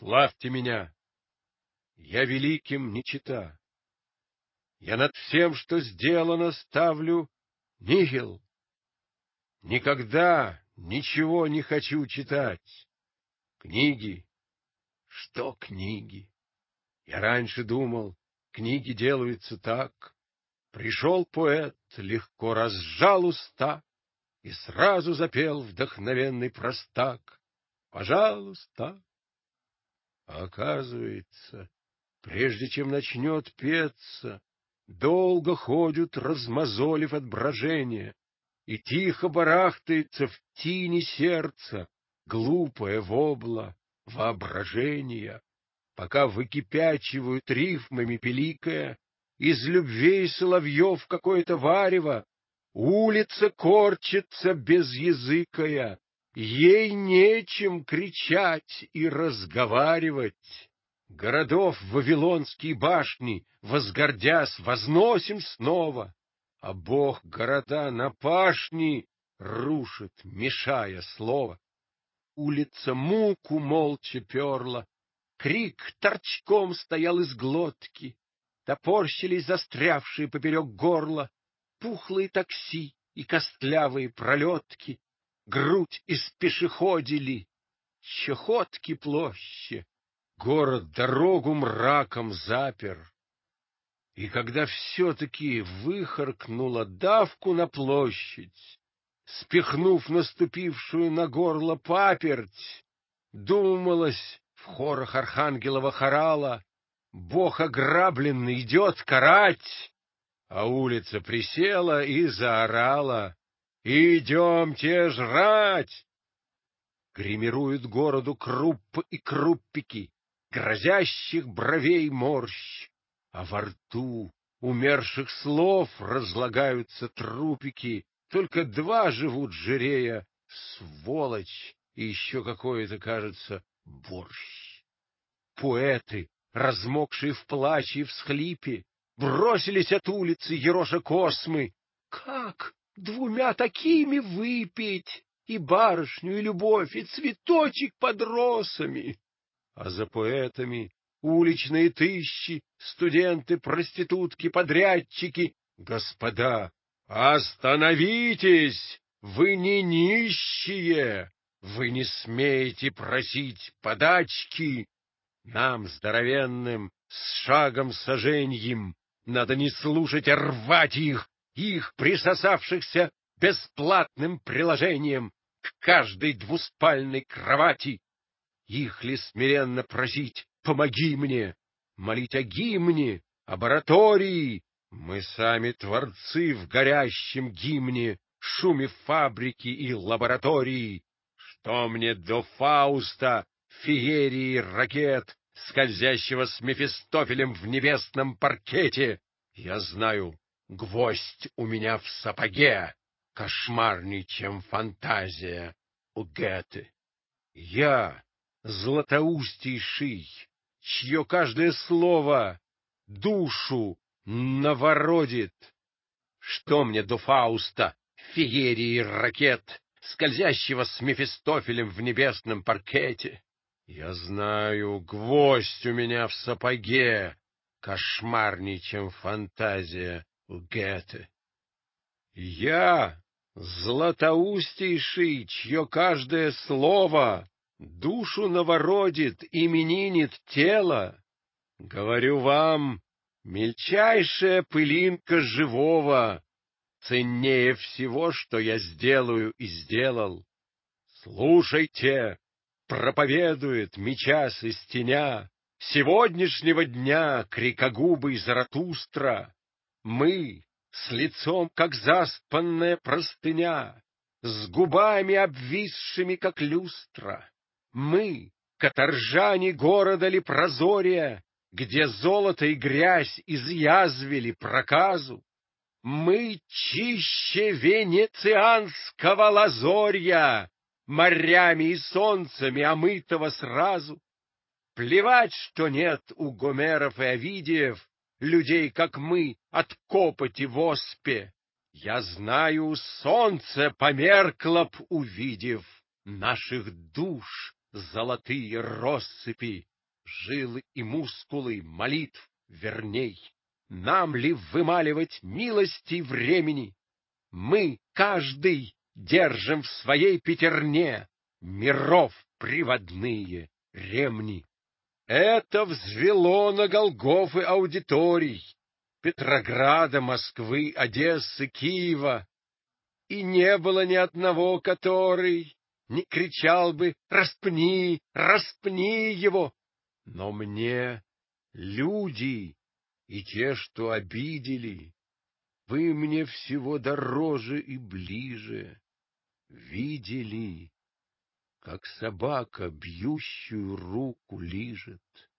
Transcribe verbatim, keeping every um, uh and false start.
Славьте меня! Я великим не чета. Я над всем, что сделано, ставлю нихил. Никогда ничего не хочу читать. Книги? Что книги? Я раньше думал, книги делаются так. Пришел поэт, легко разжал уста и сразу запел вдохновенный простак. Пожалуйста. А оказывается, прежде чем начнет петься, долго ходят, размозолив от брожения, и тихо барахтается в тине сердца глупое вобла воображения, пока выкипячивают рифмами пеликая из любвей соловьев какое-то варево, улица корчится безязыкая, ей нечем кричать и разговаривать. Городов вавилонские башни, возгордясь, возносим снова, а Бог города на пашни рушит, мешая слово. Улица муку молча перла, крик торчком стоял из глотки, топорщились застрявшие поперек горла пухлые такси и костлявые пролетки, грудь испешеходили, чехотки площади. Город дорогу мраком запер. И когда все-таки выхаркнула давку на площадь, спихнув наступившую на горло паперть, думалось в хорах архангелова хорала: Бог ограбленный идет карать, а улица присела и заорала: идемте жрать! Гримируют городу круппы и круппики, грозящих бровей морщ, а во рту умерших слов разлагаются трупики. Только два живут жирея, сволочь и еще какое-то, кажется, борщ. Поэты, размокшие в плаче и всхлипе, бросились от улицы ероша космы. Как двумя такими выпить и барышню, и любовь, и цветочек под росами? А за поэтами уличные тыщи, студенты, проститутки, подрядчики. Господа, остановитесь! Вы не нищие! Вы не смеете просить подачки! Нам, здоровенным, с шагом соженьем, надо не слушать, а рвать их, их, присосавшихся бесплатным приложением к каждой двуспальной кровати. Их ли смиренно просить: помоги мне, молить о гимне, об оратории? Мы сами творцы в горящем гимне, шуме фабрики и лаборатории. Что мне до Фауста, феерии ракет, скользящего с Мефистофелем в небесном паркете? Я знаю, гвоздь у меня в сапоге кошмарней, чем фантазия у Гёте. Я златоустейший, чье каждое слово душу новородит. Что мне до Фауста, феерии ракет, скользящего с Мефистофелем в небесном паркете? Я знаю, гвоздь у меня в сапоге кошмарней, чем фантазия у Гёте. Я златоустейший, чье каждое слово душу новородит, именинит тело. Говорю вам, мельчайшая пылинка живого ценнее всего, что я сделаю и сделал. Слушайте, проповедует, мечась из теня сегодняшнего дня крикогубый Заратустра. Мы с лицом, как заспанная простыня, с губами обвисшими, как люстра. Мы, каторжане города Лепрозория, где золото и грязь изъязвили проказу. Мы чище венецианского лазорья, морями и солнцами омытого сразу. Плевать, что нет у Гомеров и Овидиев людей, как мы, от копоти в оспе. Я знаю, солнце померкло б, увидев наших душ золотые россыпи. жилы и мускулы молитв верней. Нам ли вымаливать милости времени? Мы, каждый, держим в своей пятерне миров приводные ремни. Это взвело на Голгофы аудиторий Петрограда, Москвы, Одессы, Киева, и не было ни одного, который не кричал бы: «Распни, распни его!» Но мне люди и те, что обидели, вы мне всего дороже и ближе. Видели, как собака бьющую руку лижет.